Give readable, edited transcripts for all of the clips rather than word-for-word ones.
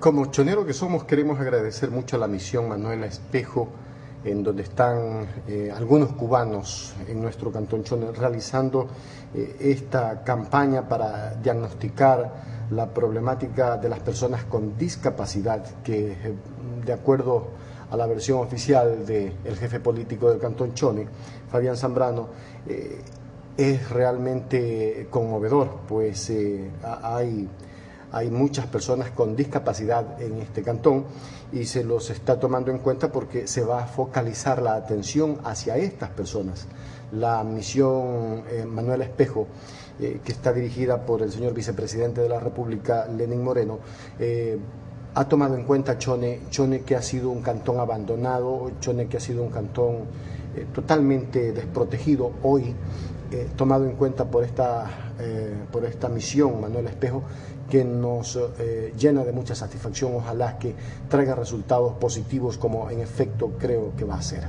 Como chonero que somos, queremos agradecer mucho a la misión Manuela Espejo, en donde están algunos cubanos en nuestro Cantón Chone realizando esta campaña para diagnosticar la problemática de las personas con discapacidad, que de acuerdo a la versión oficial del jefe político del Cantón Chone, Fabián Zambrano, es realmente conmovedor, pues hay muchas personas con discapacidad en este cantón y se los está tomando en cuenta porque se va a focalizar la atención hacia estas personas. La misión Manuela Espejo, que está dirigida por el señor vicepresidente de la República, Lenín Moreno, ha tomado en cuenta Chone que ha sido un cantón abandonado, Chone que ha sido un cantón totalmente desprotegido hoy, tomado en cuenta por esta misión Manuela Espejo, que nos llena de mucha satisfacción. Ojalá que traiga resultados positivos, como en efecto creo que va a ser.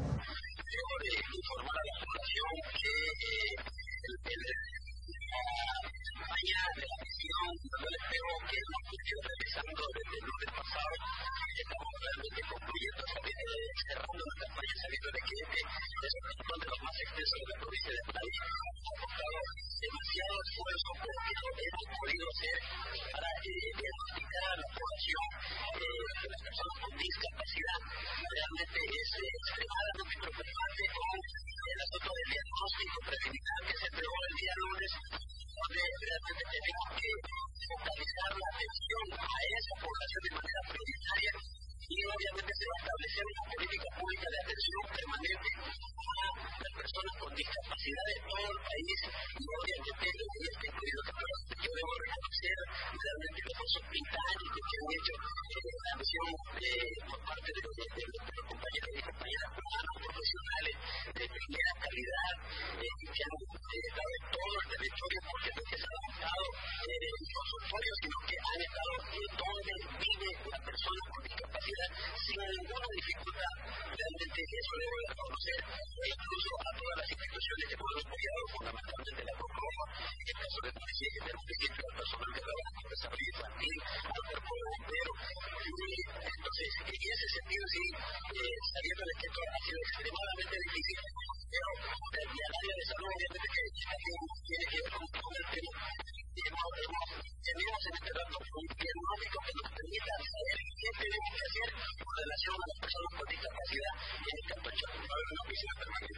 Demasiado esfuerzo porque hemos podido hacer para diagnosticar a la población de las personas con discapacidad. Realmente es extremadamente preocupante con el asunto del diagnóstico preliminar que se entregó el día lunes, donde realmente tenemos que focalizar la atención a esa población de manera prioritaria y obviamente se va a establecer una política pública de atención permanente a las personas con discapacidad de todo el país y obviamente este periodo que yo debo reconocer realmente los esfuerzos titánicos que han hecho la misión por parte de los compañeros y compañeras cubanos profesionales de primera calidad que han estado en todo el territorio, porque no es que se han montado en consultorios, sino que han estado donde vive la persona con discapacidad sin ninguna dificultad. Realmente eso debo reconocer incluso a todas las instituciones que nos han apoyado, fundamentalmente la Cruz Roja, en el caso de la Policía General de Quito, al personal que trabaja con desarrollo infantil, al cuerpo de bomberos. Entonces, en ese sentido, sí, sabiendo que esto ha sido extremadamente difícil, pero el área de salud, obviamente, que también tiene que ver con el tema. Tenemos en este rato un diagnóstico que nos permita saber qué tenemos que hacer con relación a las personas con discapacidad en el Cantón Chone. Va a haber una oficina permanente.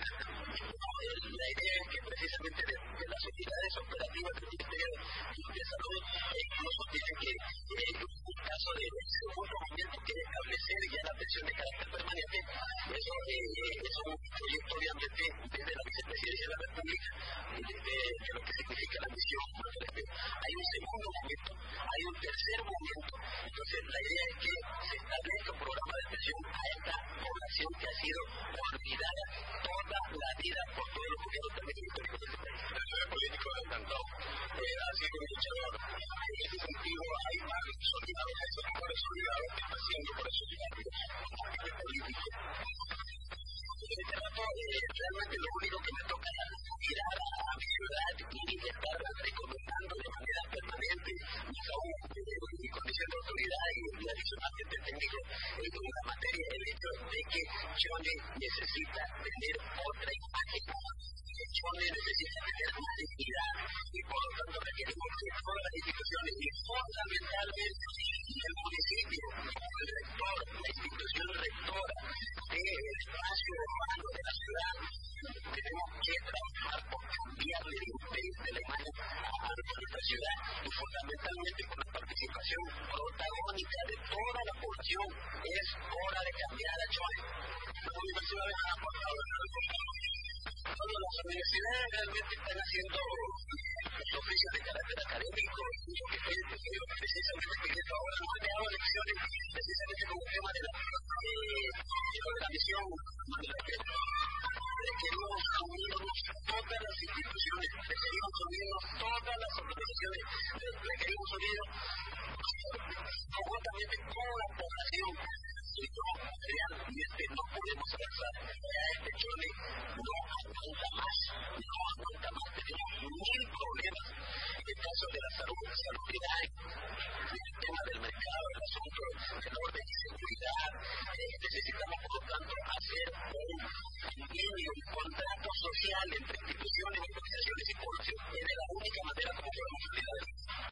La idea es que precisamente de las unidades operativas del Ministerio de Salud incluso tienen que, en un caso de segundo momento, que establecer ya la atención de carácter permanente. Eso es un proyecto, obviamente, desde la Vicepresidencia de la República, de lo que significa la misión. Hay un segundo momento, hay un tercer momento. Entonces, la idea es que se establezca un programa de atención a esta población que ha sido olvidada toda la vida por todos los gobiernos también históricos de este país. El jefe político del Cantón ha sido un luchador. En ese sentido, hay más soldados, hay sectores olvidados que están siendo por esos diarios. El jefe político. En este rato, realmente lo único que me toca es mirar a mi ciudad y estar recomendando de manera permanente, más aún en mi condición de autoridad y adicionalmente técnico en una materia, el hecho de que Chone necesita tener otra imagen. Chone necesita tener más dignidad y por lo tanto requerimos que todas las instituciones y fundamentalmente el municipio, el rector, la institución rectora del espacio urbano de la ciudad, tenemos que trabajar por cambiarle de la imagen a nuestra ciudad y fundamentalmente con la participación protagónica de toda la población. Es hora de cambiar a Chone. Las universidades han aportado el resultado. Cuando las universidades realmente están haciendo los oficios de carácter académico, yo que estoy precisamente pidiendo ahora, no he dado lecciones precisamente con el tema de la misión de la que requerimos unirnos todas las instituciones, requerimos unirnos todas las organizaciones, requerimos unirnos conjuntamente con la población. Realmente no podemos avanzar. Ya este Chone no aguanta más, tenemos 1000 problemas. En el caso de la salud que hay, el tema del mercado, el asunto Necesitamos, por lo tanto, hacer un convenio, un contrato social entre instituciones y organizaciones